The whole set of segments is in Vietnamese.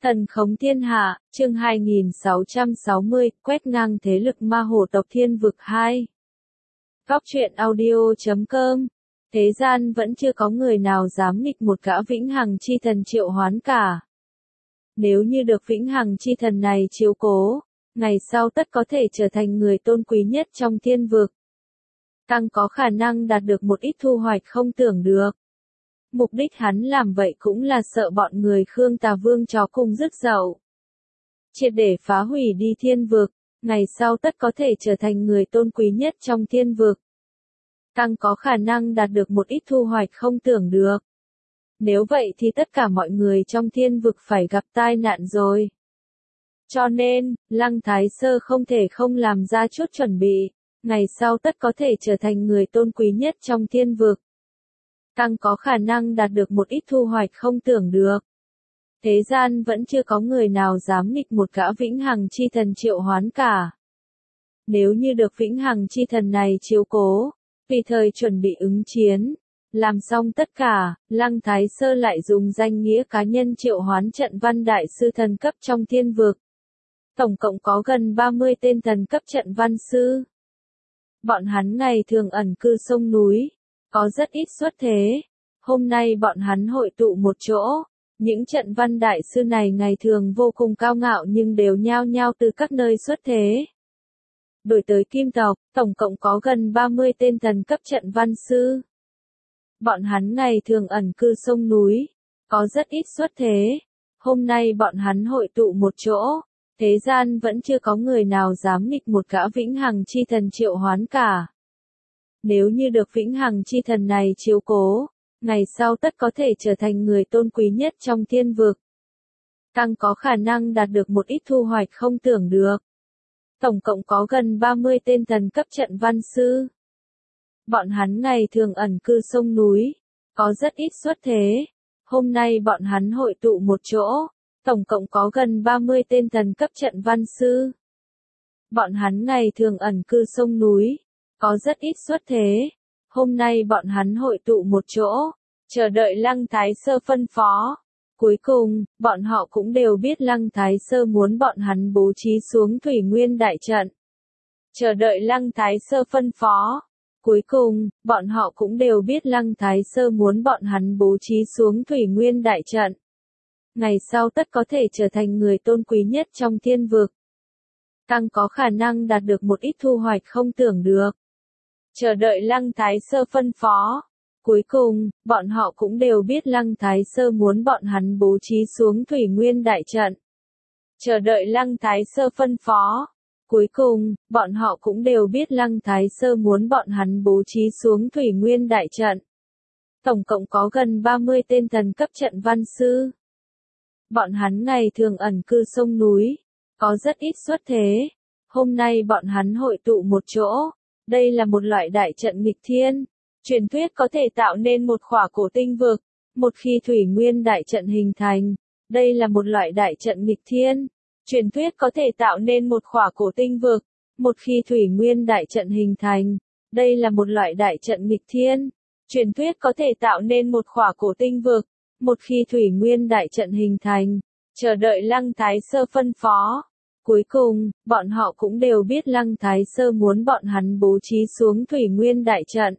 Thần khống thiên hạ, chương 2660, quét ngang thế lực ma hồ tộc Thiên Vực 2. Góc truyện audio.com. Thế gian vẫn chưa có người nào dám nghịch một gã vĩnh hằng chi thần triệu hoán cả. Nếu như được vĩnh hằng chi thần này chiếu cố, ngày sau tất có thể trở thành người tôn quý nhất trong thiên vực. Càng có khả năng đạt được một ít thu hoạch không tưởng được. Mục đích hắn làm vậy cũng là sợ bọn người Khương Tà Vương chó cùng rứt dậu. Triệt để phá hủy đi thiên vực, ngày sau tất có thể trở thành người tôn quý nhất trong thiên vực. Càng có khả năng đạt được một ít thu hoạch không tưởng được. Nếu vậy thì tất cả mọi người trong thiên vực phải gặp tai nạn rồi. Cho nên, Lăng Thái Sơ không thể không làm ra chút chuẩn bị, ngày sau tất có thể trở thành người tôn quý nhất trong thiên vực. Càng có khả năng đạt được một ít thu hoạch không tưởng được. Thế gian vẫn chưa có người nào dám nghịch một gã vĩnh hằng chi thần triệu hoán cả. Nếu như được vĩnh hằng chi thần này chiếu cố, tùy thời chuẩn bị ứng chiến, làm xong tất cả, Lăng Thái Sơ lại dùng danh nghĩa cá nhân triệu hoán trận văn đại sư thần cấp trong thiên vực. Tổng cộng có gần 30 tên thần cấp trận văn sư. Bọn hắn ngày thường ẩn cư sông núi, có rất ít xuất thế. Hôm nay bọn hắn hội tụ một chỗ. Những trận văn đại sư này ngày thường vô cùng cao ngạo nhưng đều nhao nhao từ các nơi xuất thế. Đổi tới Kim tộc, tổng cộng có gần 30 tên thần cấp trận văn sư. Bọn hắn ngày thường ẩn cư sông núi, có rất ít xuất thế. Hôm nay bọn hắn hội tụ một chỗ. Thế gian vẫn chưa có người nào dám nghịch một gã vĩnh hằng chi thần triệu hoán cả. Nếu như được vĩnh hằng chi thần này chiếu cố, ngày sau tất có thể trở thành người tôn quý nhất trong thiên vực. Càng có khả năng đạt được một ít thu hoạch không tưởng được. Tổng cộng có gần 30 tên thần cấp trận văn sư. Bọn hắn ngày thường ẩn cư sông núi, có rất ít xuất thế. Hôm nay bọn hắn hội tụ một chỗ, tổng cộng có gần 30 tên thần cấp trận văn sư. Bọn hắn ngày thường ẩn cư sông núi, có rất ít xuất thế. Hôm nay bọn hắn hội tụ một chỗ, chờ đợi Lăng Thái Sơ phân phó. Cuối cùng, bọn họ cũng đều biết Lăng Thái Sơ muốn bọn hắn bố trí xuống Thủy Nguyên đại trận. Chờ đợi Lăng Thái Sơ phân phó. Cuối cùng, bọn họ cũng đều biết Lăng Thái Sơ muốn bọn hắn bố trí xuống Thủy Nguyên đại trận. Ngày sau tất có thể trở thành người tôn quý nhất trong thiên vực. Càng có khả năng đạt được một ít thu hoạch không tưởng được. Chờ đợi Lăng Thái Sơ phân phó. Cuối cùng, bọn họ cũng đều biết Lăng Thái Sơ muốn bọn hắn bố trí xuống Thủy Nguyên đại trận. Chờ đợi Lăng Thái Sơ phân phó. Cuối cùng, bọn họ cũng đều biết Lăng Thái Sơ muốn bọn hắn bố trí xuống Thủy Nguyên đại trận. Tổng cộng có gần 30 tên thần cấp trận văn sư. Bọn hắn ngày thường ẩn cư sông núi, có rất ít xuất thế. Hôm nay bọn hắn hội tụ một chỗ. Đây là một loại đại trận nghịch thiên. Truyền thuyết có thể tạo nên một khỏa cổ tinh vực. Một khi Thủy Nguyên đại trận hình thành, đây là một loại đại trận nghịch thiên. Truyền thuyết có thể tạo nên một khỏa cổ tinh vực. Một khi Thủy Nguyên đại trận hình thành, đây là một loại đại trận nghịch thiên. Truyền thuyết có thể tạo nên một khỏa cổ tinh vực. Một khi Thủy Nguyên đại trận hình thành, chờ đợi Lăng Thái Sơ phân phó. Cuối cùng, bọn họ cũng đều biết Lăng Thái Sơ muốn bọn hắn bố trí xuống Thủy Nguyên đại trận.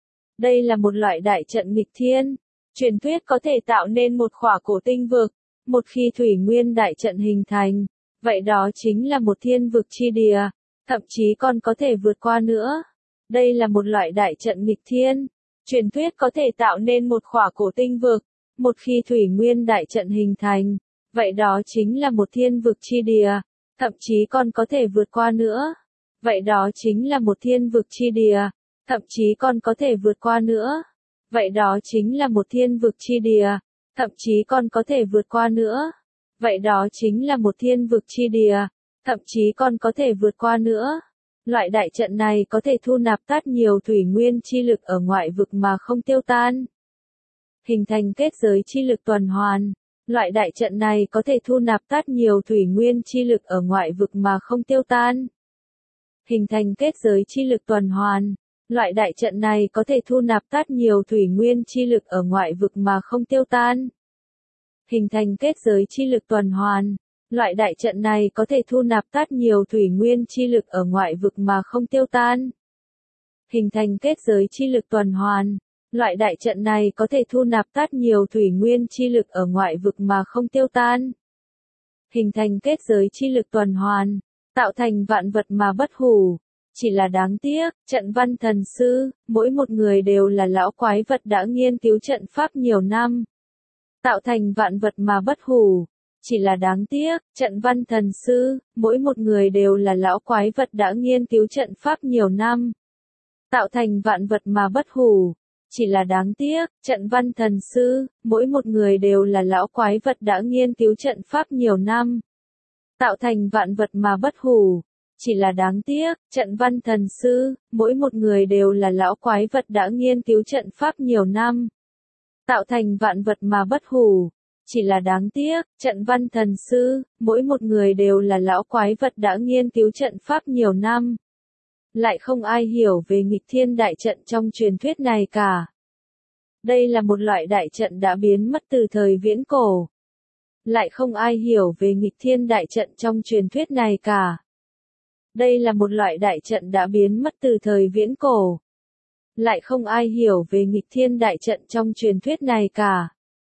Đây là một loại đại trận nghịch thiên. Truyền thuyết có thể tạo nên một khỏa cổ tinh vực. Một khi Thủy Nguyên đại trận hình thành, vậy đó chính là một thiên vực chi địa, thậm chí còn có thể vượt qua nữa. Đây là một loại đại trận nghịch thiên. Truyền thuyết có thể tạo nên một khỏa cổ tinh vực. Một khi Thủy Nguyên đại trận hình thành, vậy đó chính là một thiên vực chi địa, thậm chí còn có thể vượt qua nữa. Vậy đó chính là một thiên vực chi địa, thậm chí còn có thể vượt qua nữa. Vậy đó chính là một thiên vực chi địa, thậm chí còn có thể vượt qua nữa. Vậy đó chính là một thiên vực chi địa, thậm chí còn có thể vượt qua nữa. Loại đại trận này có thể thu nạp tát nhiều thủy nguyên chi lực ở ngoại vực mà không tiêu tan. Hình thành kết giới chi lực tuần hoàn. Loại đại trận này có thể thu nạp tát nhiều thủy nguyên chi lực ở ngoại vực mà không tiêu tan. Hình thành kết giới chi lực tuần hoàn. Loại đại trận này có thể thu nạp tát nhiều thủy nguyên chi lực ở ngoại vực mà không tiêu tan. Hình thành kết giới chi lực tuần hoàn. Loại đại trận này có thể thu nạp tát nhiều thủy nguyên chi lực ở ngoại vực mà không tiêu tan. Hình thành kết giới chi lực tuần hoàn. Loại đại trận này có thể thu nạp tát nhiều thủy nguyên chi lực ở ngoại vực mà không tiêu tan. Hình thành kết giới chi lực tuần hoàn. Tạo thành vạn vật mà bất hủ. Chỉ là đáng tiếc, trận văn thần sư, mỗi một người đều là lão quái vật đã nghiên cứu trận pháp nhiều năm. Tạo thành vạn vật mà bất hủ. Chỉ là đáng tiếc, trận văn thần sư, mỗi một người đều là lão quái vật đã nghiên cứu trận pháp nhiều năm. Tạo thành vạn vật mà bất hủ. Chỉ là đáng tiếc, trận văn thần sư, mỗi một người đều là lão quái vật đã nghiên cứu trận pháp nhiều năm. Tạo thành vạn vật mà bất hủ. Chỉ là đáng tiếc, trận văn thần sư, mỗi một người đều là lão quái vật đã nghiên cứu trận pháp nhiều năm. Tạo thành vạn vật mà bất hủ. Chỉ là đáng tiếc, trận văn thần sư, mỗi một người đều là lão quái vật đã nghiên cứu trận pháp nhiều năm. Lại không ai hiểu về nghịch thiên đại trận trong truyền thuyết này cả. Đây là một loại đại trận đã biến mất từ thời viễn cổ. Lại không ai hiểu về nghịch thiên đại trận trong truyền thuyết này cả. Đây là một loại đại trận đã biến mất từ thời viễn cổ. Lại không ai hiểu về nghịch thiên đại trận trong truyền thuyết này cả.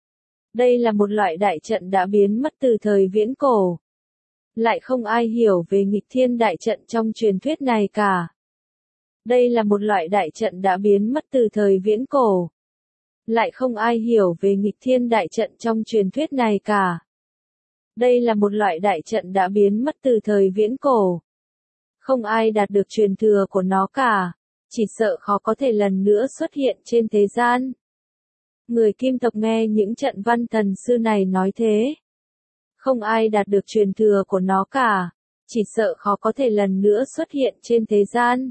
Đây là một loại đại trận đã biến mất từ thời viễn cổ. Lại không ai hiểu về nghịch thiên đại trận trong truyền thuyết này cả. Đây là một loại đại trận đã biến mất từ thời viễn cổ. Lại không ai hiểu về nghịch thiên đại trận trong truyền thuyết này cả. Đây là một loại đại trận đã biến mất từ thời viễn cổ. Không ai đạt được truyền thừa của nó cả. Chỉ sợ khó có thể lần nữa xuất hiện trên thế gian. Người Kim tộc nghe những trận văn thần sư này nói thế. Không ai đạt được truyền thừa của nó cả. Chỉ sợ khó có thể lần nữa xuất hiện trên thế gian.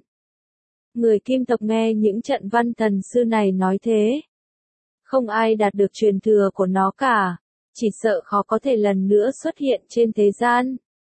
Người Kim tộc nghe những trận văn thần sư này nói thế. Không ai đạt được truyền thừa của nó cả. Chỉ sợ khó có thể lần nữa xuất hiện trên thế gian.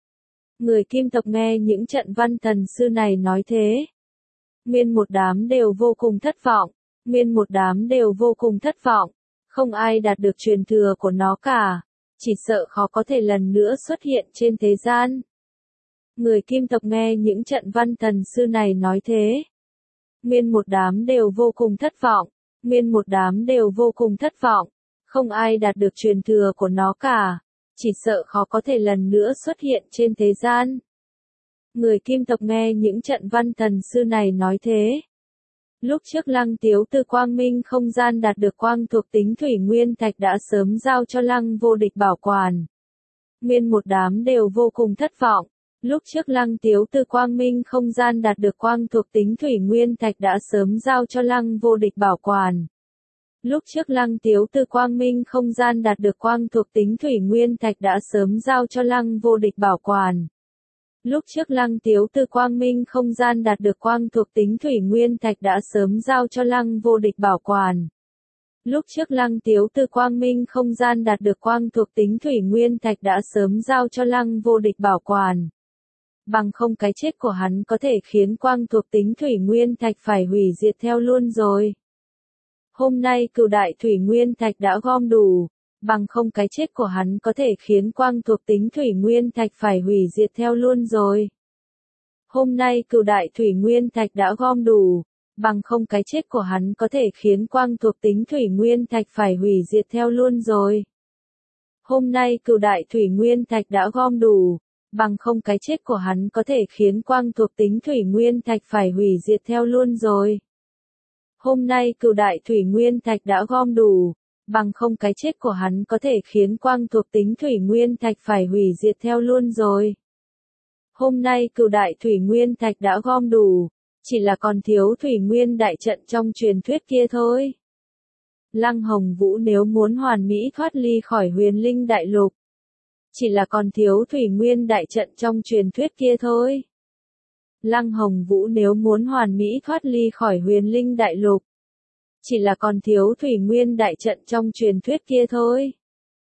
Người Kim tộc nghe những trận văn thần sư này nói thế. Nguyên một đám đều vô cùng thất vọng. Nguyên một đám đều vô cùng thất vọng. Không ai đạt được truyền thừa của nó cả. Chỉ sợ khó có thể lần nữa xuất hiện trên thế gian. Người Kim tộc nghe những trận văn thần sư này nói thế. Nguyên một đám đều vô cùng thất vọng. Nguyên một đám đều vô cùng thất vọng. Không ai đạt được truyền thừa của nó cả. Chỉ sợ khó có thể lần nữa xuất hiện trên thế gian. Người Kim tộc nghe những trận văn thần sư này nói thế. Lúc trước Lăng Tiếu từ Quang Minh không gian đạt được quang thuộc tính thủy nguyên thạch đã sớm giao cho Lăng Vô Địch bảo quản. Nguyên một đám đều vô cùng thất vọng. Lúc trước Lăng Tiếu từ Quang Minh không gian đạt được quang thuộc tính thủy nguyên thạch đã sớm giao cho Lăng Vô Địch bảo quản. Lúc trước Lăng Tiếu từ Quang Minh không gian đạt được quang thuộc tính thủy nguyên thạch đã sớm giao cho Lăng Vô Địch bảo quản. Lúc trước Lăng Tiếu từ Quang Minh không gian đạt được quang thuộc tính thủy nguyên thạch đã sớm giao cho Lăng Vô Địch bảo quản. Lúc trước Lăng Tiếu từ Quang Minh không gian đạt được quang thuộc tính thủy nguyên thạch đã sớm giao cho Lăng Vô Địch bảo quản. Bằng không cái chết của hắn có thể khiến quang thuộc tính thủy nguyên thạch phải hủy diệt theo luôn rồi. Hôm nay Cửu đại thủy nguyên thạch đã gom đủ. Bằng không cái chết của hắn có thể khiến quang thuộc tính thủy nguyên thạch phải hủy diệt theo luôn rồi. Hôm nay Cửu đại thủy nguyên thạch đã gom đủ. Bằng không cái chết của hắn có thể khiến quang thuộc tính thủy nguyên thạch phải hủy diệt theo luôn rồi. Hôm nay Cửu đại thủy nguyên thạch đã gom đủ. Bằng không cái chết của hắn có thể khiến quang thuộc tính thủy nguyên thạch phải hủy diệt theo luôn rồi. Hôm nay Cửu đại thủy nguyên thạch đã gom đủ. Bằng không cái chết của hắn có thể khiến quang thuộc tính thủy nguyên thạch phải hủy diệt theo luôn rồi. Hôm nay Cửu đại thủy nguyên thạch đã gom đủ. Chỉ là còn thiếu thủy nguyên đại trận trong truyền thuyết kia thôi. Lăng Hồng Vũ nếu muốn hoàn mỹ thoát ly khỏi huyền linh đại lục. Chỉ là còn thiếu thủy nguyên đại trận trong truyền thuyết kia thôi. Lăng Hồng Vũ nếu muốn hoàn mỹ thoát ly khỏi huyền linh đại lục. Chỉ là còn thiếu thủy nguyên đại trận trong truyền thuyết kia thôi. Lăng Hồng Vũ nếu muốn hoàn mỹ thoát ly khỏi huyền linh đại lục. Chỉ là còn thiếu thủy nguyên đại trận trong truyền thuyết kia thôi. Lăng Hồng Vũ nếu muốn hoàn mỹ thoát ly khỏi huyền linh đại lục. Chỉ là còn thiếu thủy nguyên đại trận trong truyền thuyết kia thôi. Lăng Hồng Vũ nếu muốn hoàn mỹ thoát ly khỏi huyền linh đại lục. Chỉ là còn thiếu thủy nguyên đại trận trong truyền thuyết kia thôi.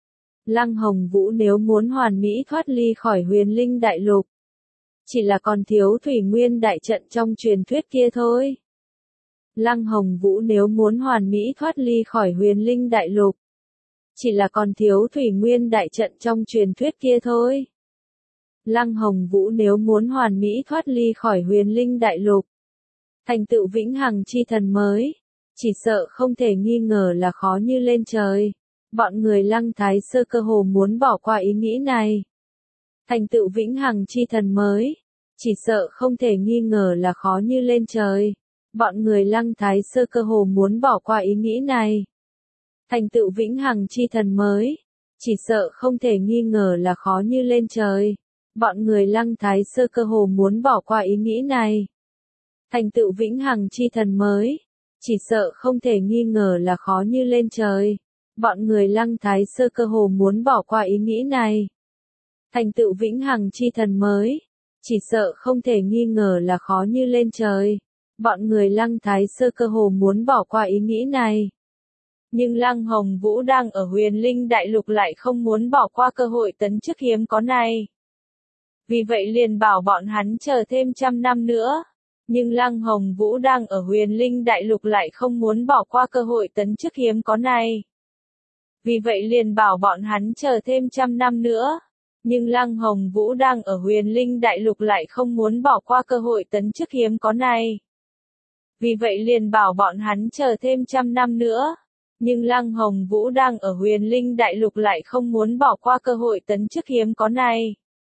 Lăng Hồng Vũ nếu muốn hoàn mỹ thoát ly khỏi huyền linh đại lục. Chỉ là còn thiếu thủy nguyên đại trận trong truyền thuyết kia thôi. Lăng Hồng Vũ nếu muốn hoàn mỹ thoát ly khỏi huyền linh đại lục. chỉ là còn thiếu thủy nguyên đại trận trong truyền thuyết kia thôi. Lăng Hồng Vũ nếu muốn hoàn mỹ thoát ly khỏi huyền linh đại lục, thành tựu vĩnh hằng chi thần mới, chỉ sợ không thể nghi ngờ là khó như lên trời. Bọn người Lăng Thái Sơ cơ hồ muốn bỏ qua ý nghĩ này. Thành tựu vĩnh hằng chi thần mới, chỉ sợ không thể nghi ngờ là khó như lên trời. Bọn người Lăng Thái Sơ cơ hồ muốn bỏ qua ý nghĩ này. Thành tựu vĩnh hằng chi thần mới, chỉ sợ không thể nghi ngờ là khó như lên trời. Bọn người Lăng Thái Sơ cơ hồ muốn bỏ qua ý nghĩ này. Thành tựu vĩnh hằng chi thần mới, chỉ sợ không thể nghi ngờ là khó như lên trời. Bọn người Lăng Thái Sơ cơ hồ muốn bỏ qua ý nghĩ này. Thành tựu vĩnh hằng chi thần mới, chỉ sợ không thể nghi ngờ là khó như lên trời. Bọn người Lăng Thái Sơ cơ hồ muốn bỏ qua ý nghĩ này. Nhưng Lăng Hồng Vũ đang ở huyền linh đại lục lại không muốn bỏ qua cơ hội tấn chức hiếm có này. Vì vậy liền bảo bọn hắn chờ thêm 100 năm nữa. Nhưng Lăng Hồng Vũ đang ở huyền linh đại lục lại không muốn bỏ qua cơ hội tấn chức hiếm có này. Vì vậy liền bảo bọn hắn chờ thêm 100 năm nữa. Nhưng Lăng Hồng Vũ đang ở huyền linh đại lục lại không muốn bỏ qua cơ hội tấn chức hiếm có này. Vì vậy liền bảo bọn hắn chờ thêm 100 năm nữa. Nhưng Lăng Hồng Vũ đang ở huyền linh đại lục lại không muốn bỏ qua cơ hội tấn chức hiếm có này.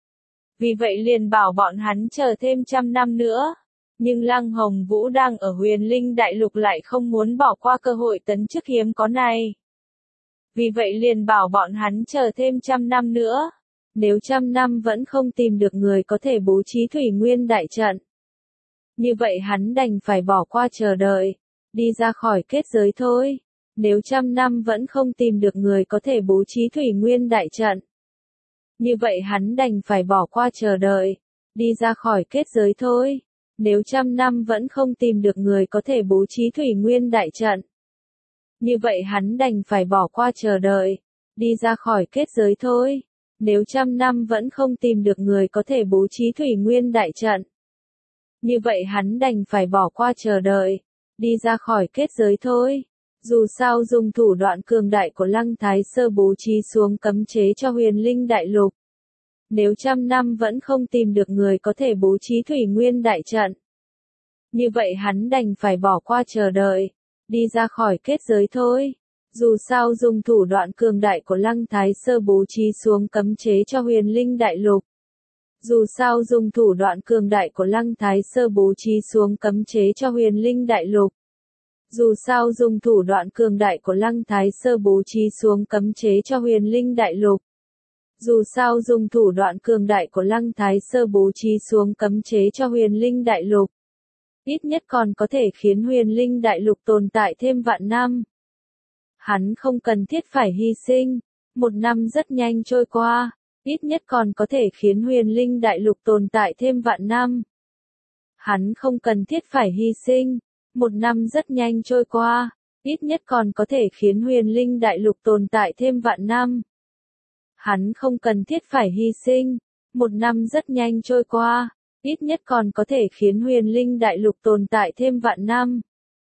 Vì vậy liền bảo bọn hắn chờ thêm 100 năm nữa. Nhưng Lăng Hồng Vũ đang ở huyền linh đại lục lại không muốn bỏ qua cơ hội tấn chức hiếm có này. Vì vậy liền bảo bọn hắn chờ thêm 100 năm nữa. Nếu 100 năm vẫn không tìm được người có thể bố trí thủy nguyên đại trận, như vậy hắn đành phải bỏ qua chờ đợi, đi ra khỏi kết giới thôi. Nếu 100 năm vẫn không tìm được người có thể bố trí thủy nguyên đại trận, như vậy hắn đành phải bỏ qua chờ đợi, đi ra khỏi kết giới thôi. Nếu 100 năm vẫn không tìm được người có thể bố trí thủy nguyên đại trận, như vậy hắn đành phải bỏ qua chờ đợi, đi ra khỏi kết giới thôi. Nếu 100 năm vẫn không tìm được người có thể bố trí thủy nguyên đại trận, như vậy hắn đành phải bỏ qua chờ đợi, đi ra khỏi kết giới thôi. Dù sao dùng thủ đoạn cường đại của Lăng Thái Sơ bố trí xuống cấm chế cho huyền linh đại lục. Nếu 100 năm vẫn không tìm được người có thể bố trí thủy nguyên đại trận, như vậy hắn đành phải bỏ qua chờ đợi, đi ra khỏi kết giới thôi. Dù sao dùng thủ đoạn cường đại của Lăng Thái Sơ bố trí xuống cấm chế cho huyền linh đại lục. Dù sao dùng thủ đoạn cường đại của Lăng Thái Sơ bố trí xuống cấm chế cho huyền linh đại lục. Dù sao dùng thủ đoạn cường đại của Lăng Thái Sơ bố trí xuống cấm chế cho huyền linh đại lục. Dù sao dùng thủ đoạn cường đại của Lăng Thái Sơ bố trí xuống cấm chế cho huyền linh đại lục. Ít nhất còn có thể khiến huyền linh đại lục tồn tại thêm vạn năm. Hắn không cần thiết phải hy sinh. 1 năm rất nhanh trôi qua. Ít nhất còn có thể khiến huyền linh đại lục tồn tại thêm vạn năm. Hắn không cần thiết phải hy sinh. 1 năm rất nhanh trôi qua. Ít nhất còn có thể khiến huyền linh đại lục tồn tại thêm vạn năm. Hắn không cần thiết phải hy sinh. 1 năm rất nhanh trôi qua. Ít nhất còn có thể khiến huyền linh đại lục tồn tại thêm vạn năm.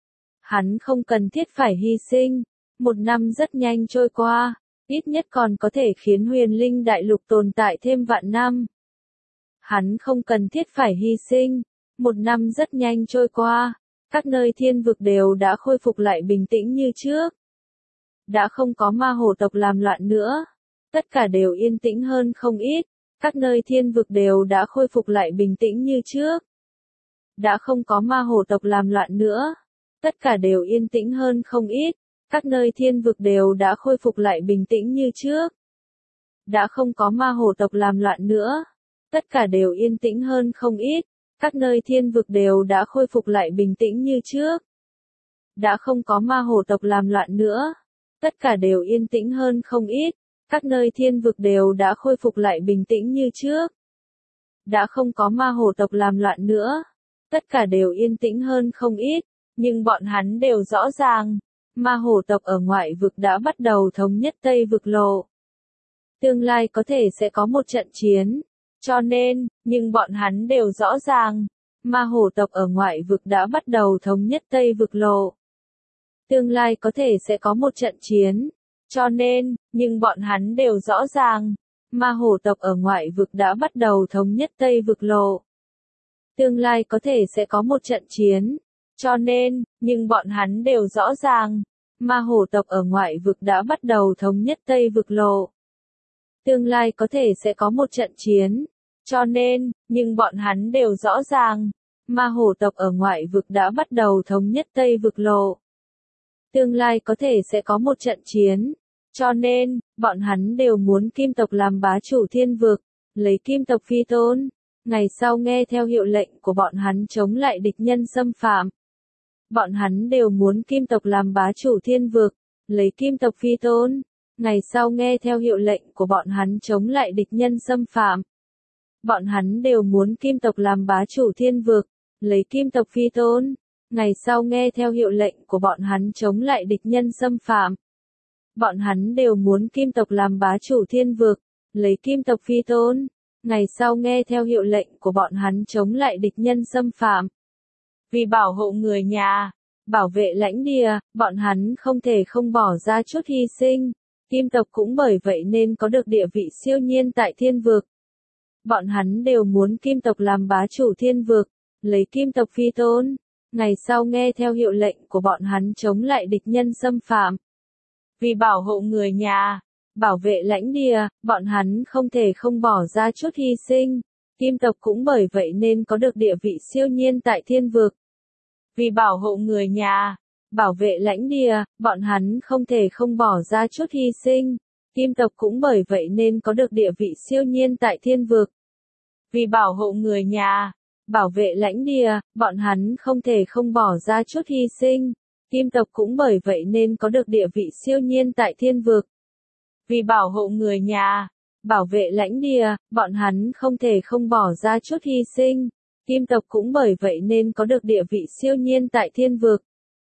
Hắn không cần thiết phải hy sinh. 1 năm rất nhanh trôi qua. Ít nhất còn có thể khiến huyền linh đại lục tồn tại thêm vạn năm. Hắn không cần thiết phải hy sinh. 1 năm rất nhanh trôi qua. Các nơi thiên vực đều đã khôi phục lại bình tĩnh như trước. Đã không có ma hổ tộc làm loạn nữa. Tất cả đều yên tĩnh hơn không ít. Các nơi thiên vực đều đã khôi phục lại bình tĩnh như trước. Đã không có ma hổ tộc làm loạn nữa. Tất cả đều yên tĩnh hơn không ít. Các nơi thiên vực đều đã khôi phục lại bình tĩnh như trước. Đã không có ma hổ tộc làm loạn nữa. Tất cả đều yên tĩnh hơn không ít. Các nơi thiên vực đều đã khôi phục lại bình tĩnh như trước. Đã không có ma hổ tộc làm loạn nữa. Tất cả đều yên tĩnh hơn không ít. Các nơi thiên vực đều đã khôi phục lại bình tĩnh như trước. Đã không có ma hổ tộc làm loạn nữa. Tất cả đều yên tĩnh hơn không ít. Nhưng bọn hắn đều rõ ràng. Ma hổ tộc ở ngoại vực đã bắt đầu thống nhất Tây vực lộ. Tương lai có thể sẽ có một trận chiến. Cho nên, nhưng bọn hắn đều rõ ràng. Ma hổ tộc ở ngoại vực đã bắt đầu thống nhất Tây vực lộ. Tương lai có thể sẽ có một trận chiến. Cho nên, nhưng bọn hắn đều rõ ràng, ma hổ tộc ở ngoại vực đã bắt đầu thống nhất Tây vực lộ. Tương lai có thể sẽ có một trận chiến. Cho nên, nhưng bọn hắn đều rõ ràng, ma hổ tộc ở ngoại vực đã bắt đầu thống nhất Tây vực lộ. Tương lai có thể sẽ có một trận chiến. Cho nên, nhưng bọn hắn đều rõ ràng, ma hổ tộc ở ngoại vực đã bắt đầu thống nhất Tây vực lộ. Tương lai có thể sẽ có một trận chiến. Cho nên, bọn hắn đều muốn Kim tộc làm bá chủ thiên vực, lấy Kim tộc phi tôn. Ngày sau nghe theo hiệu lệnh của bọn hắn chống lại địch nhân xâm phạm. Bọn hắn đều muốn Kim tộc làm bá chủ thiên vực, lấy Kim tộc phi tôn. Ngày sau nghe theo hiệu lệnh của bọn hắn chống lại địch nhân xâm phạm. Bọn hắn đều muốn Kim tộc làm bá chủ thiên vực, lấy Kim tộc phi tôn. Ngày sau nghe theo hiệu lệnh của bọn hắn chống lại địch nhân xâm phạm. Bọn hắn đều muốn Kim tộc làm bá chủ thiên vực, lấy Kim tộc phi tôn. Ngày sau nghe theo hiệu lệnh của bọn hắn chống lại địch nhân xâm phạm. Vì bảo hộ người nhà, bảo vệ lãnh địa, bọn hắn không thể không bỏ ra chút hy sinh. Kim tộc cũng bởi vậy nên có được địa vị siêu nhiên tại thiên vực. Bọn hắn đều muốn Kim tộc làm bá chủ thiên vực, lấy Kim tộc phi tôn. Ngày sau nghe theo hiệu lệnh của bọn hắn chống lại địch nhân xâm phạm. Vì bảo hộ người nhà, bảo vệ lãnh địa, bọn hắn không thể không bỏ ra chút hy sinh. Kim tộc cũng bởi vậy nên có được địa vị siêu nhiên tại thiên vực. Vì bảo hộ người nhà, bảo vệ lãnh địa, bọn hắn không thể không bỏ ra chút hy sinh. Kim tộc cũng bởi vậy nên có được địa vị siêu nhiên tại thiên vực. Vì bảo hộ người nhà, bảo vệ lãnh địa, bọn hắn không thể không bỏ ra chút hy sinh. Kim tộc cũng bởi vậy nên có được địa vị siêu nhiên tại thiên vực. Vì bảo hộ người nhà, bảo vệ lãnh địa, bọn hắn không thể không bỏ ra chút hy sinh. Kim tộc cũng bởi vậy nên có được địa vị siêu nhiên tại thiên vực.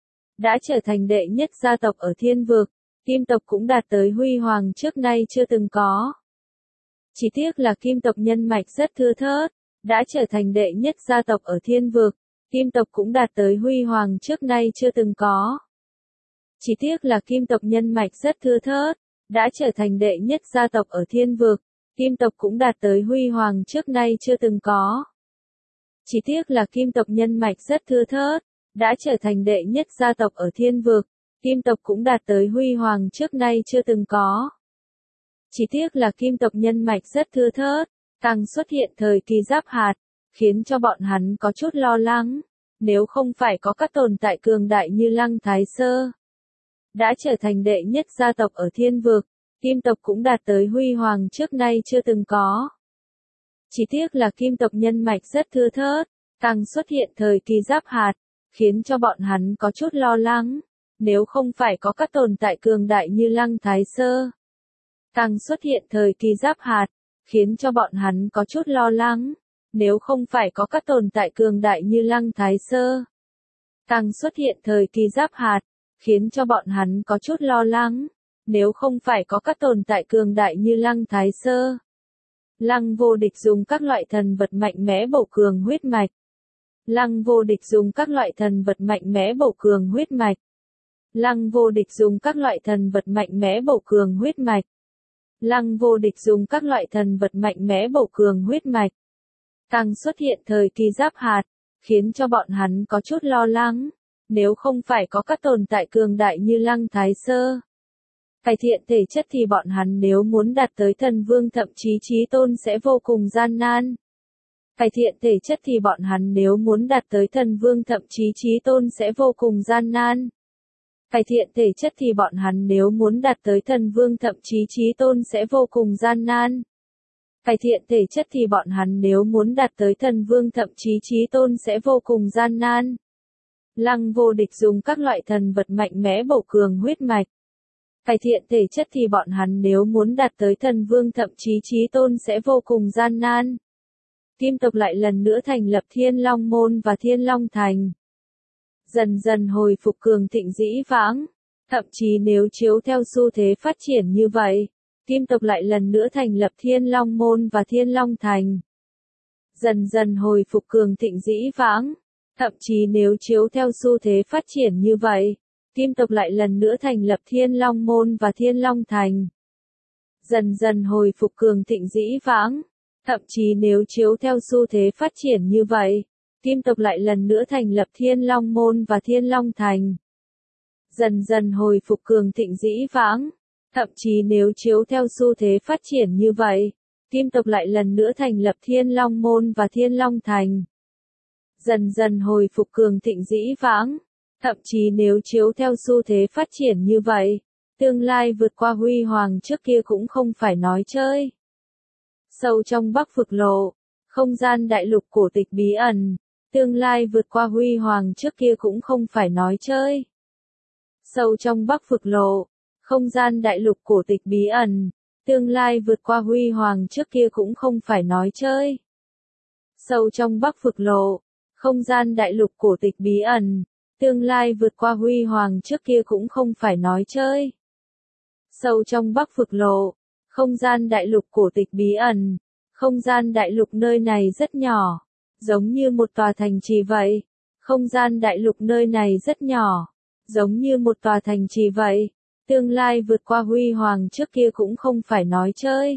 Đã trở thành đệ nhất gia tộc ở thiên vực, Kim tộc cũng đạt tới huy hoàng trước nay chưa từng có. Chỉ tiếc là Kim tộc nhân mạch rất thưa thớt, đã trở thành đệ nhất gia tộc ở thiên vực, Kim tộc cũng đạt tới huy hoàng trước nay chưa từng có. Chỉ tiếc là Kim tộc nhân mạch rất thưa thớt, đã trở thành đệ nhất gia tộc ở thiên vực, Kim tộc cũng đạt tới huy hoàng trước nay chưa từng có. Chỉ tiếc là Kim tộc nhân mạch rất thưa thớt, đã trở thành đệ nhất gia tộc ở thiên vực, Kim tộc cũng đạt tới huy hoàng trước nay chưa từng có. Chỉ tiếc là Kim tộc nhân mạch rất thưa thớt, càng xuất hiện thời kỳ giáp hạt, khiến cho bọn hắn có chút lo lắng, nếu không phải có các tồn tại cường đại như Lăng Thái Sơ. Đã trở thành đệ nhất gia tộc ở thiên vực, Kim tộc cũng đạt tới huy hoàng trước nay chưa từng có. Chỉ tiếc là Kim tộc nhân mạch rất thưa thớt, càng xuất hiện thời kỳ giáp hạt, khiến cho bọn hắn có chút lo lắng, nếu không phải có các tồn tại cường đại như Lăng Thái Sơ. Càng xuất hiện thời kỳ giáp hạt, khiến cho bọn hắn có chút lo lắng, nếu không phải có các tồn tại cường đại như Lăng Thái Sơ. Càng xuất hiện thời kỳ giáp hạt, khiến cho bọn hắn có chút lo lắng, nếu không phải có các tồn tại cường đại như Lăng Thái Sơ. Lăng vô địch dùng các loại thần vật mạnh mẽ bổ cường huyết mạch. Lăng vô địch dùng các loại thần vật mạnh mẽ bổ cường huyết mạch. Lăng vô địch dùng các loại thần vật mạnh mẽ bổ cường huyết mạch. Lăng vô địch dùng các loại thần vật mạnh mẽ bổ cường huyết mạch. Càng xuất hiện thời kỳ giáp hạt, khiến cho bọn hắn có chút lo lắng, nếu không phải có các tồn tại cường đại như Lăng Thái Sơ. Cải thiện thể chất thì bọn hắn nếu muốn đạt tới thần vương thậm chí chí tôn sẽ vô cùng gian nan. Cải thiện thể chất thì bọn hắn nếu muốn đạt tới thần vương thậm chí chí tôn sẽ vô cùng gian nan. Cải thiện thể chất thì bọn hắn nếu muốn đạt tới thần vương thậm chí chí tôn sẽ vô cùng gian nan. Cải thiện thể chất thì bọn hắn nếu muốn đạt tới thần vương thậm chí chí tôn sẽ vô cùng gian nan. Lăng vô địch dùng các loại thần vật mạnh mẽ bổ cường huyết mạch. Cải thiện thể chất thì bọn hắn nếu muốn đạt tới thần vương thậm chí chí tôn sẽ vô cùng gian nan. Kim tộc lại lần nữa thành lập Thiên Long Môn và Thiên Long Thành. Dần dần hồi phục cường thịnh dĩ vãng. Thậm chí nếu chiếu theo xu thế phát triển như vậy, Kim tộc lại lần nữa thành lập Thiên Long Môn và Thiên Long Thành. Dần dần hồi phục cường thịnh dĩ vãng. Thậm chí nếu chiếu theo xu thế phát triển như vậy, Kim tộc lại lần nữa thành lập Thiên Long Môn và Thiên Long Thành. Dần dần hồi phục cường thịnh dĩ vãng. Thậm chí nếu chiếu theo xu thế phát triển như vậy, Kim tộc lại lần nữa thành lập Thiên Long Môn và Thiên Long Thành. Dần dần hồi phục cường thịnh dĩ vãng. Thậm chí nếu chiếu theo xu thế phát triển như vậy, Kim tộc lại lần nữa thành lập Thiên Long Môn và Thiên Long Thành. Dần dần hồi phục cường thịnh dĩ vãng. Thậm chí nếu chiếu theo xu thế phát triển như vậy, tương lai vượt qua huy hoàng trước kia cũng không phải nói chơi. Sâu trong Bắc Vực Lộ, không gian đại lục cổ tịch bí ẩn, tương lai vượt qua huy hoàng trước kia cũng không phải nói chơi. Sâu trong Bắc Vực Lộ, không gian đại lục cổ tịch bí ẩn, tương lai vượt qua huy hoàng trước kia cũng không phải nói chơi. Sâu trong Bắc Vực Lộ, không gian đại lục cổ tịch bí ẩn, tương lai vượt qua huy hoàng trước kia cũng không phải nói chơi. Sâu trong Bắc Vực Lộ, không gian đại lục cổ tịch bí ẩn, không gian đại lục nơi này rất nhỏ, giống như một tòa thành trì vậy. Không gian đại lục nơi này rất nhỏ, giống như một tòa thành trì vậy. Tương lai vượt qua huy hoàng trước kia cũng không phải nói chơi.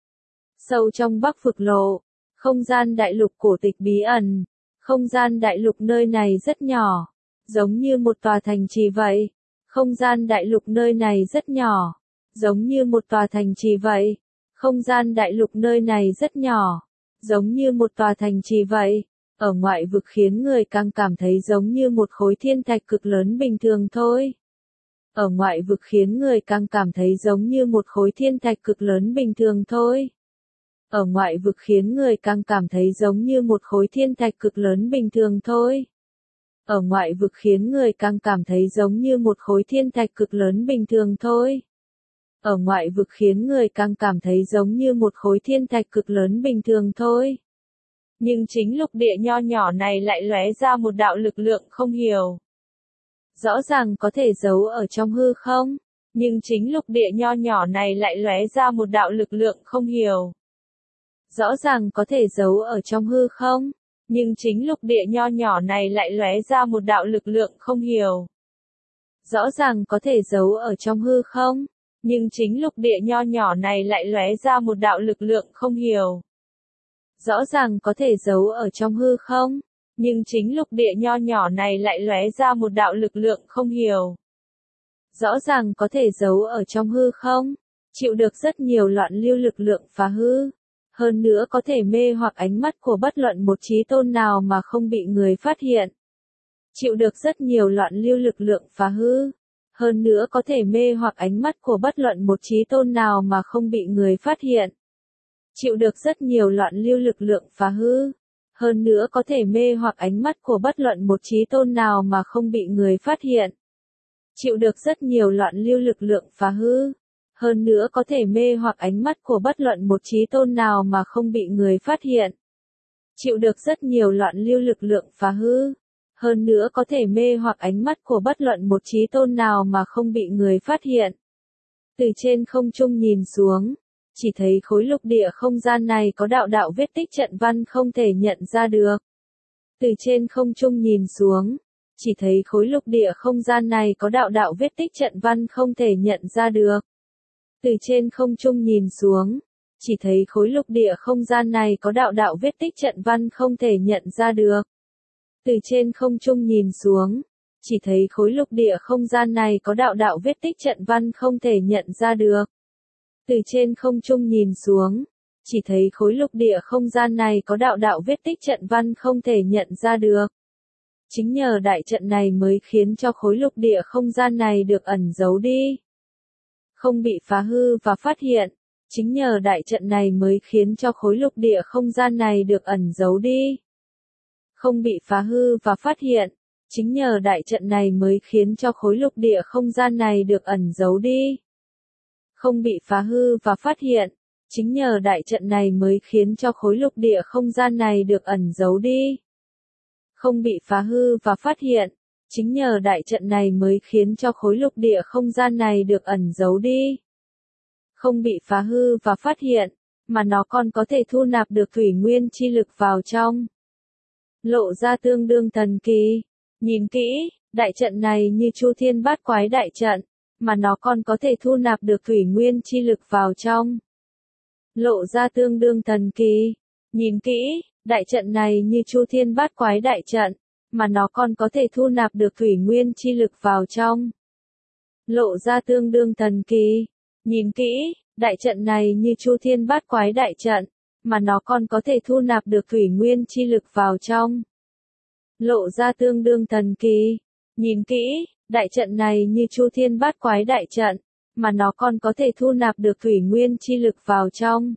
Sâu trong Bắc Vực Lộ, không gian đại lục cổ tịch bí ẩn, không gian đại lục nơi này rất nhỏ, giống như một tòa thành trì vậy. Không gian đại lục nơi này rất nhỏ, giống như một tòa thành trì vậy. Không gian đại lục nơi này rất nhỏ, giống như một tòa thành trì vậy. Ở ngoại vực khiến người càng cảm thấy giống như một khối thiên thạch cực lớn bình thường thôi. Ở ngoại vực khiến người càng cảm thấy giống như một khối thiên thạch cực lớn bình thường thôi. Ở ngoại vực khiến người càng cảm thấy giống như một khối thiên thạch cực lớn bình thường thôi. Ở ngoại vực khiến người càng cảm thấy giống như một khối thiên thạch cực lớn bình thường thôi. Ở ngoại vực khiến người càng cảm thấy giống như một khối thiên thạch cực lớn bình thường thôi. Nhưng chính lục địa nho nhỏ này lại lóe ra một đạo lực lượng không hiểu. Rõ ràng có thể giấu ở trong hư không, nhưng chính lục địa nho nhỏ này lại lóe ra một đạo lực lượng không hiểu. Rõ ràng có thể giấu ở trong hư không, nhưng chính lục địa nho nhỏ này lại lóe ra một đạo lực lượng không hiểu. Rõ ràng có thể giấu ở trong hư không, nhưng chính lục địa nho nhỏ này lại lóe ra một đạo lực lượng không hiểu. Rõ ràng có thể giấu ở trong hư không, nhưng chính lục địa nho nhỏ này lại lóe ra một đạo lực lượng không hiểu. Rõ ràng có thể giấu ở trong hư không, chịu được rất nhiều loạn lưu lực lượng phá hư. Hơn nữa có thể mê hoặc ánh mắt của bất luận một chí tôn nào mà không bị người phát hiện. Chịu được rất nhiều loạn lưu lực lượng phá hư. Hơn nữa có thể mê hoặc ánh mắt của bất luận một chí tôn nào mà không bị người phát hiện. Chịu được rất nhiều loạn lưu lực lượng phá hư. Hơn nữa có thể mê hoặc ánh mắt của bất luận một chí tôn nào mà không bị người phát hiện. Chịu được rất nhiều loạn lưu lực lượng phá hư. Hơn nữa có thể mê hoặc ánh mắt của bất luận một chí tôn nào mà không bị người phát hiện. Chịu được rất nhiều loạn lưu lực lượng phá hư. Hơn nữa có thể mê hoặc ánh mắt của bất luận một chí tôn nào mà không bị người phát hiện. Từ trên không trung nhìn xuống, chỉ thấy khối lục địa không gian này có đạo đạo vết tích trận văn không thể nhận ra được. Từ trên không trung nhìn xuống, chỉ thấy khối lục địa không gian này có đạo đạo vết tích trận văn không thể nhận ra được. Từ trên không trung nhìn xuống, chỉ thấy khối lục địa không gian này có đạo đạo vết tích trận văn không thể nhận ra được. Từ trên không trung nhìn xuống, chỉ thấy khối lục địa không gian này có đạo đạo vết tích trận văn không thể nhận ra được. Từ trên không trung nhìn xuống, chỉ thấy khối lục địa không gian này có đạo đạo vết tích trận văn không thể nhận ra được. Chính nhờ đại trận này mới khiến cho khối lục địa không gian này được ẩn giấu đi, không bị phá hư và phát hiện. Chính nhờ đại trận này mới khiến cho khối lục địa không gian này được ẩn giấu đi, không bị phá hư và phát hiện. Chính nhờ đại trận này mới khiến cho khối lục địa không gian này được ẩn giấu đi, không bị phá hư và phát hiện. Chính nhờ đại trận này mới khiến cho khối lục địa không gian này được ẩn giấu đi, không bị phá hư và phát hiện. Chính nhờ đại trận này mới khiến cho khối lục địa không gian này được ẩn giấu đi, không bị phá hư và phát hiện, mà nó còn có thể thu nạp được thủy nguyên chi lực vào trong. Lộ ra tương đương thần kỳ. Nhìn kỹ, Đại trận này như Chu Thiên Bát Quái đại trận, mà nó còn có thể thu nạp được thủy nguyên chi lực vào trong. Lộ ra tương đương thần kỳ. Nhìn kỹ, đại trận này như Chu Thiên Bát Quái đại trận, mà nó còn có thể thu nạp được thủy nguyên chi lực vào trong. Lộ ra tương đương thần kỳ. Nhìn kỹ, đại trận này như Chu Thiên Bát Quái đại trận, mà nó còn có thể thu nạp được thủy nguyên chi lực vào trong. Lộ ra tương đương thần kỳ. Nhìn kỹ, đại trận này như Chu Thiên Bát Quái đại trận, mà nó còn có thể thu nạp được thủy nguyên chi lực vào trong.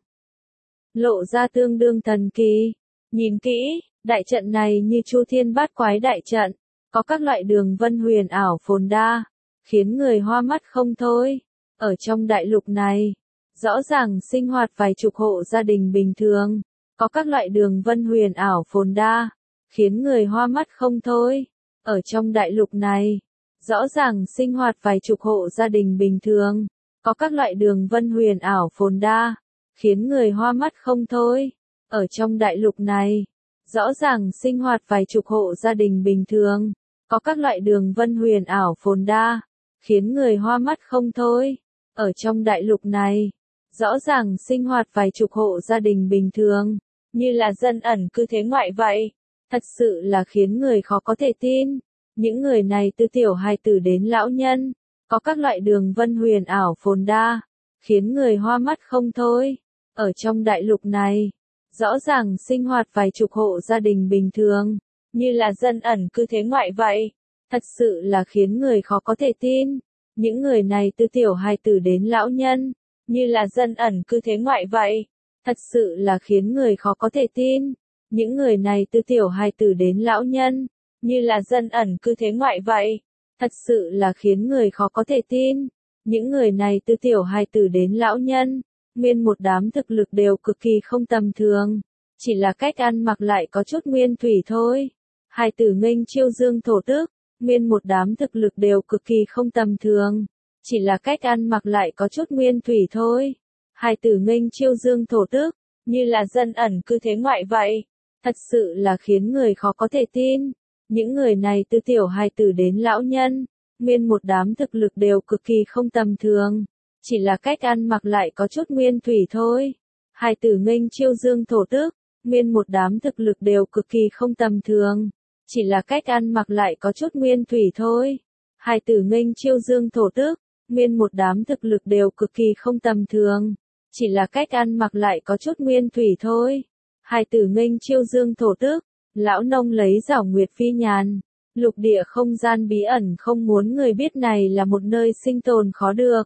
Lộ ra tương đương thần kỳ. Nhìn kỹ, đại trận này như Chu Thiên Bát Quái đại trận, có các loại đường vân huyền ảo phồn đa, khiến người hoa mắt không thôi. Ở trong đại lục này, rõ ràng sinh hoạt vài chục hộ gia đình bình thường, có các loại đường vân huyền ảo phồn đa, khiến người hoa mắt không thôi. Ở trong đại lục này, rõ ràng sinh hoạt vài chục hộ gia đình bình thường, có các loại đường vân huyền ảo phồn đa, khiến người hoa mắt không thôi. Ở trong đại lục này, rõ ràng sinh hoạt vài chục hộ gia đình bình thường, có các loại đường vân huyền ảo phồn đa, khiến người hoa mắt không thôi. Ở trong đại lục này, rõ ràng sinh hoạt vài chục hộ gia đình bình thường, như là dân ẩn cư thế ngoại vậy. Thật sự là khiến người khó có thể tin. Những người này từ tiểu hài tử đến lão nhân, có các loại đường vân huyền ảo phồn đa, khiến người hoa mắt không thôi. Ở trong đại lục này, rõ ràng sinh hoạt vài chục hộ gia đình bình thường, như là dân ẩn cư thế ngoại vậy. Thật sự là khiến người khó có thể tin. Những người này từ tiểu hài tử đến lão nhân, như là dân ẩn cư thế ngoại vậy. Thật sự là khiến người khó có thể tin. Những người này từ tiểu hài tử đến lão nhân, như là dân ẩn cư thế ngoại vậy. Thật sự là khiến người khó có thể tin. Những người này từ tiểu hài tử đến lão nhân, nguyên một đám thực lực đều cực kỳ không tầm thường. Chỉ là cách ăn mặc lại có chút nguyên thủy thôi. Hài tử nghênh chiêu dương thổ tức, nguyên một đám thực lực đều cực kỳ không tầm thường. Chỉ là cách ăn mặc lại có chút nguyên thủy thôi. Hài tử nghênh chiêu dương thổ tức, như là dân ẩn cư thế ngoại vậy. Thật sự là khiến người khó có thể tin. Những người này từ tiểu hài tử đến lão nhân, nguyên một đám thực lực đều cực kỳ không tầm thường. Chỉ là cách ăn mặc lại có chút nguyên thủy thôi. Hài tử nghênh chiêu dương thổ tức, nguyên một đám thực lực đều cực kỳ không tầm thường. Chỉ là cách ăn mặc lại có chút nguyên thủy thôi. Hài tử nghênh chiêu dương thổ tức, nguyên một đám thực lực đều cực kỳ không tầm thường. Chỉ là cách ăn mặc lại có chút nguyên thủy thôi. Hài tử nghênh chiêu dương thổ tức, lão nông lấy giảo nguyệt phi nhàn. Lục địa không gian bí ẩn không muốn người biết này là một nơi sinh tồn khó được.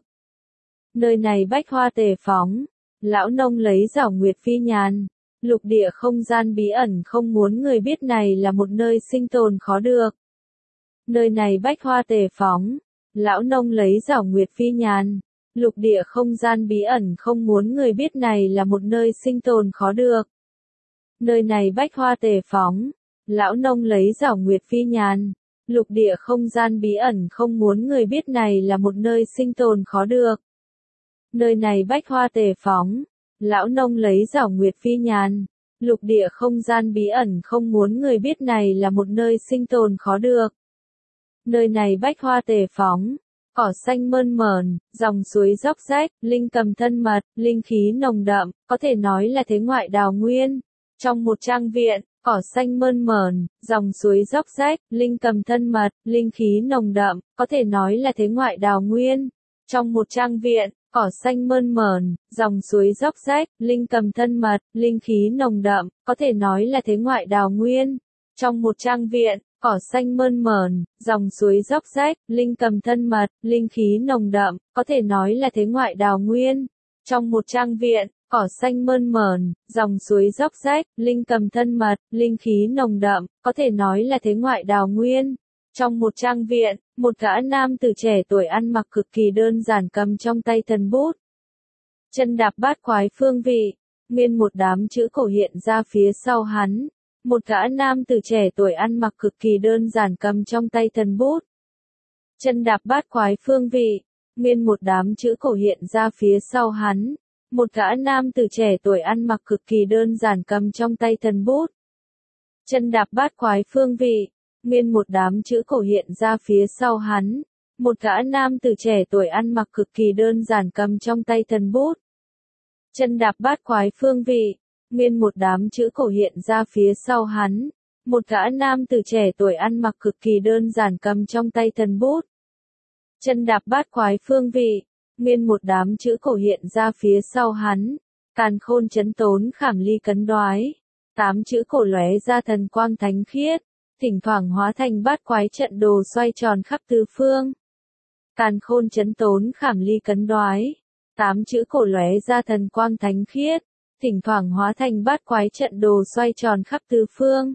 Nơi này bách hoa tề phóng, lão nông lấy giảo nguyệt phi nhàn. Lục địa không gian bí ẩn không muốn người biết này là một nơi sinh tồn khó được. Nơi này bách hoa tề phóng, lão nông lấy giảo nguyệt phi nhàn. Lục địa không gian bí ẩn không muốn người biết này là một nơi sinh tồn khó được. Nơi này bách hoa tề phóng, lão nông lấy giảo nguyệt phi nhàn. Lục địa không gian bí ẩn không muốn người biết này là một nơi sinh tồn khó được. Nơi này bách hoa tề phóng, lão nông lấy giảo nguyệt phi nhàn. Lục địa không gian bí ẩn không muốn người biết này là một nơi sinh tồn khó được. Nơi này bách hoa tề phóng, cỏ xanh mơn mởn, dòng suối róc rách, linh cầm thân mật, linh khí nồng đậm, có thể nói là thế ngoại đào nguyên. Trong một trang viện, cỏ xanh mơn mởn, dòng suối róc rách, linh cầm thân mật, linh khí nồng đậm, có thể nói là thế ngoại đào nguyên. Trong một trang viện, cỏ xanh mơn mởn, dòng suối róc rách, linh cầm thân mật, linh khí nồng đậm, có thể nói là thế ngoại đào nguyên. Trong một trang viện, cỏ xanh mơn mởn, dòng suối róc rách, linh cầm thân mật, linh khí nồng đậm, có thể nói là thế ngoại đào nguyên. Trong một trang viện, cỏ xanh mơn mởn, dòng suối róc rách, linh cầm thân mật, linh khí nồng đậm, có thể nói là thế ngoại đào nguyên. Trong một trang viện, một gã nam tử trẻ tuổi ăn mặc cực kỳ đơn giản cầm trong tay thần bút. Chân đạp bát quái phương vị, nguyên một đám chữ cổ hiện ra phía sau hắn. Một gã nam tử trẻ tuổi ăn mặc cực kỳ đơn giản cầm trong tay thần bút. Chân đạp bát quái phương vị, nguyên một đám chữ cổ hiện ra phía sau hắn. Một gã nam tử trẻ tuổi ăn mặc cực kỳ đơn giản cầm trong tay thần bút. Chân đạp bát quái phương vị, Nguyên một đám chữ cổ hiện ra phía sau hắn. Một gã nam tử trẻ tuổi ăn mặc cực kỳ đơn giản cầm trong tay thần bút. Chân đạp bát quái phương vị. Nguyên một đám chữ cổ hiện ra phía sau hắn. Một gã nam tử trẻ tuổi ăn mặc cực kỳ đơn giản cầm trong tay thần bút. Chân đạp bát quái phương vị. Nguyên một đám chữ cổ hiện ra phía sau hắn. Càn khôn chấn tốn khảm ly cấn đoái. 8 chữ cổ lóe ra thần quang thánh khiết. Thỉnh thoảng hóa thành bát quái trận đồ xoay tròn khắp tứ phương. Càn khôn chấn tốn khảm ly cấn đoái. 8 chữ cổ lóe ra thần quang thánh khiết. Thỉnh thoảng hóa thành bát quái trận đồ xoay tròn khắp tứ phương.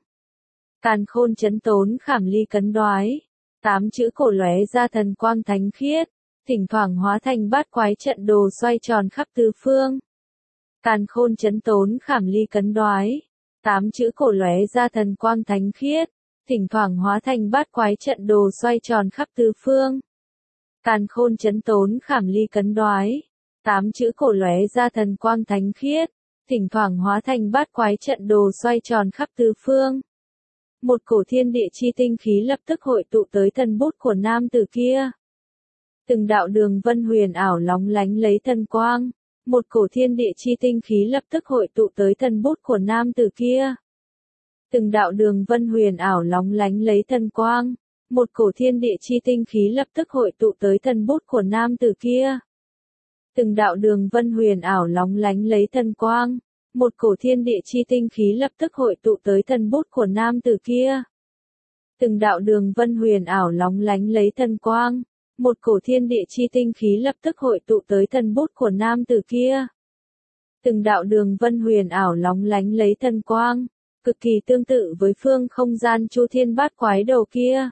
Càn khôn chấn tốn khảm ly cấn đoái. 8 chữ cổ lóe ra thần quang thánh khiết. Thỉnh thoảng hóa thành bát quái trận đồ xoay tròn khắp tứ phương. Càn khôn chấn tốn khảm ly cấn đoái. 8 chữ cổ lóe ra thần quang thánh khiết. Thỉnh thoảng hóa thành bát quái trận đồ xoay tròn khắp tứ phương. Càn khôn chấn tốn khảm ly cấn đoái. 8 chữ cổ lóe ra thần quang thánh khiết. Thỉnh thoảng hóa thành bát quái trận đồ xoay tròn khắp tứ phương. Một cổ thiên địa chi tinh khí lập tức hội tụ tới thần bút của nam tử kia. Từng đạo đường vân huyền ảo lóng lánh lấy thần quang. Một cổ thiên địa chi tinh khí lập tức hội tụ tới thần bút của nam tử kia. Từng đạo đường vân huyền ảo lóng lánh lấy thần quang. Một cổ thiên địa chi tinh khí lập tức hội tụ tới thần bút của nam tử kia. Từng đạo đường vân huyền ảo lóng lánh lấy thần quang. Một cổ thiên địa chi tinh khí lập tức hội tụ tới thần bút của nam tử kia. Từng đạo đường vân huyền ảo lóng lánh lấy thần quang. Một cổ thiên địa chi tinh khí lập tức hội tụ tới thần bút của nam tử kia. Từng đạo đường vân huyền ảo lóng lánh lấy thần quang. Cực kỳ tương tự với phương không gian chu thiên bát quái đầu kia.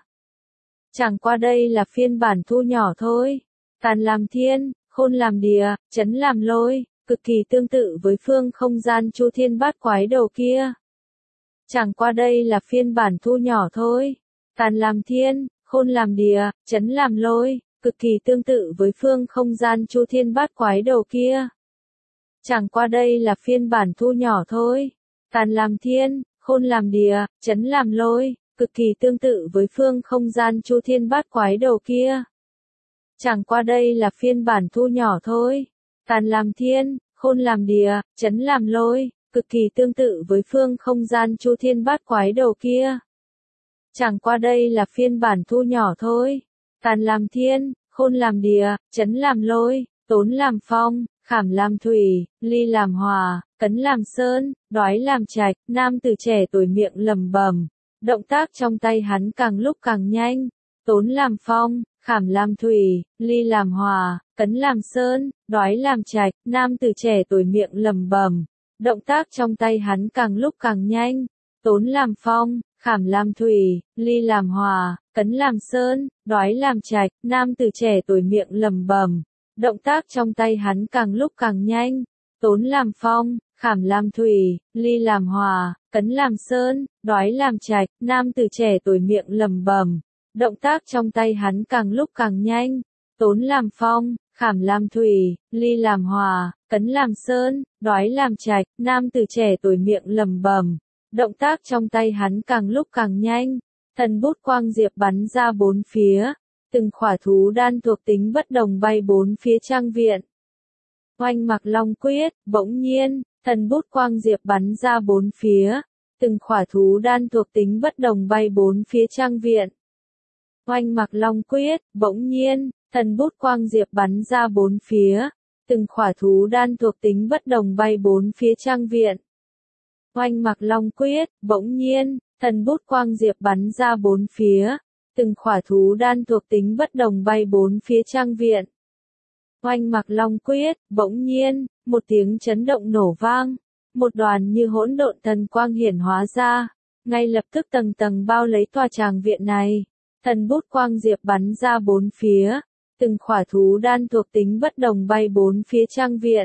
Chẳng qua đây là phiên bản thu nhỏ thôi. Tàn làm thiên, khôn làm địa, chấn làm lôi. Cực kỳ tương tự với phương không gian chu thiên bát quái đầu kia. Chẳng qua đây là phiên bản thu nhỏ thôi. Tàn làm thiên, khôn làm địa, chấn làm lôi. Cực kỳ tương tự với phương không gian chu thiên bát quái đầu kia. Chẳng qua đây là phiên bản thu nhỏ thôi. Tàn làm thiên, khôn làm địa, chấn làm lôi. Cực kỳ tương tự với phương không gian chu thiên bát quái đầu kia. Chẳng qua đây là phiên bản thu nhỏ thôi. Tàn làm thiên, khôn làm địa, chấn làm lôi, cực kỳ tương tự với phương không gian chu thiên bát quái đầu kia. Chẳng qua đây là phiên bản thu nhỏ thôi. Tàn làm thiên, khôn làm địa, chấn làm lôi, tốn làm phong, khảm làm thủy, ly làm hòa, cấn làm sơn, đoái làm trạch. Nam tử trẻ tuổi miệng lẩm bẩm, động tác trong tay hắn càng lúc càng nhanh. Tốn làm phong, khảm làm thủy, ly làm hòa, cấn làm sơn, đoái làm trạch. Nam tử trẻ tuổi miệng lẩm bẩm, động tác trong tay hắn càng lúc càng nhanh. Tốn làm phong, khảm làm thủy, ly làm hòa, cấn làm sơn, đoái làm trạch. Nam tử trẻ tuổi miệng lẩm bẩm, động tác trong tay hắn càng lúc càng nhanh. Tốn làm phong, khảm làm thủy, ly làm hòa, cấn làm sơn, đoái làm trạch. Nam tử trẻ tuổi miệng lẩm bẩm, động tác trong tay hắn càng lúc càng nhanh. Tốn làm phong, khảm làm thủy, ly làm hòa, cấn làm sơn, đoái làm trạch. Nam tử trẻ tuổi miệng lẩm bẩm, động tác trong tay hắn càng lúc càng nhanh. Thần bút quang diệp bắn ra bốn phía. Từng khỏa thú đan thuộc tính bất đồng bay bốn phía trang viện. Oanh mặc long quyết, bỗng nhiên, thần bút quang diệp bắn ra bốn phía. Từng khỏa thú đan thuộc tính bất đồng bay bốn phía trang viện. Oanh mặc long quyết, bỗng nhiên, thần bút quang diệp bắn ra bốn phía. Từng khỏa thú đan thuộc tính bất đồng bay bốn phía trang viện. Oanh mặc long quyết, bỗng nhiên, thần bút quang diệp bắn ra bốn phía. Từng khỏa thú đan thuộc tính bất đồng bay bốn phía trang viện. Oanh mặc long quyết, bỗng nhiên, một tiếng chấn động nổ vang. Một đoàn như hỗn độn thần quang hiển hóa ra. Ngay lập tức tầng tầng bao lấy tòa tràng viện này. Thần bút quang diệp bắn ra bốn phía. Từng khỏa thú đan thuộc tính bất đồng bay bốn phía trang viện.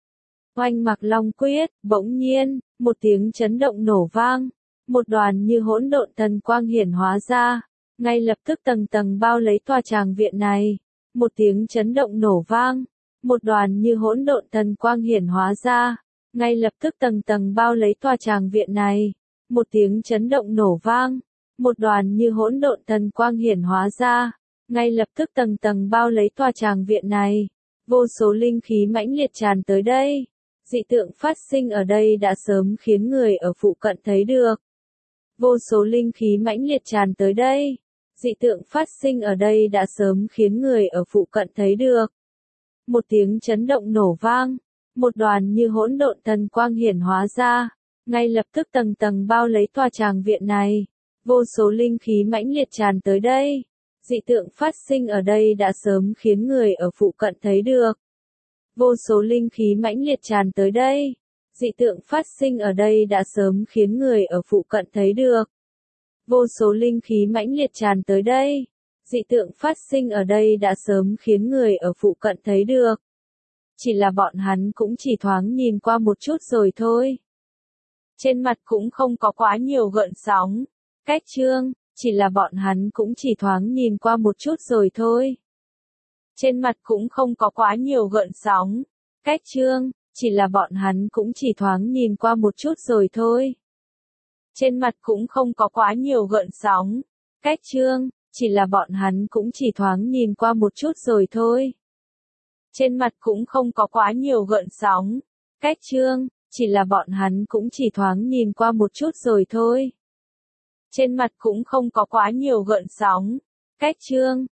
Oanh mặc long quyết, bỗng nhiên, một tiếng chấn động nổ vang. Một đoàn như hỗn độn thần quang hiển hóa ra. Ngay lập tức tầng tầng bao lấy tòa tràng viện này. Một tiếng chấn động nổ vang. Một đoàn như hỗn độn thần quang hiển hóa ra. Ngay lập tức tầng tầng bao lấy tòa tràng viện này. Một tiếng chấn động nổ vang. Một đoàn như hỗn độn thần quang hiển hóa ra, ngay lập tức tầng tầng bao lấy tòa tràng viện này. Vô số linh khí mãnh liệt tràn tới đây. Dị tượng phát sinh ở đây đã sớm khiến người ở phụ cận thấy được. Vô số linh khí mãnh liệt tràn tới đây. Dị tượng phát sinh ở đây đã sớm khiến người ở phụ cận thấy được. Một tiếng chấn động nổ vang. Một đoàn như hỗn độn thần quang hiển hóa ra. Ngay lập tức tầng tầng bao lấy tòa tràng viện này. Vô số linh khí mãnh liệt tràn tới đây. Dị tượng phát sinh ở đây đã sớm khiến người ở phụ cận thấy được. Vô số linh khí mãnh liệt tràn tới đây. Dị tượng phát sinh ở đây đã sớm khiến người ở phụ cận thấy được. Vô số linh khí mãnh liệt tràn tới đây. Dị tượng phát sinh ở đây đã sớm khiến người ở phụ cận thấy được. Chỉ là bọn hắn cũng chỉ thoáng nhìn qua một chút rồi thôi. Trên mặt cũng không có quá nhiều gợn sóng. Cách chương, chỉ là bọn hắn cũng chỉ thoáng nhìn qua một chút rồi thôi. Trên mặt cũng không có quá nhiều gợn sóng. Cách chương, chỉ là bọn hắn cũng chỉ thoáng nhìn qua một chút rồi thôi. Trên mặt cũng không có quá nhiều gợn sóng. Cách chương, chỉ là bọn hắn cũng chỉ thoáng nhìn qua một chút rồi thôi. Trên mặt cũng không có quá nhiều gợn sóng. Cách chương, chỉ là bọn hắn cũng chỉ thoáng nhìn qua một chút rồi thôi. Trên mặt cũng không có quá nhiều gợn sóng. Cách chương,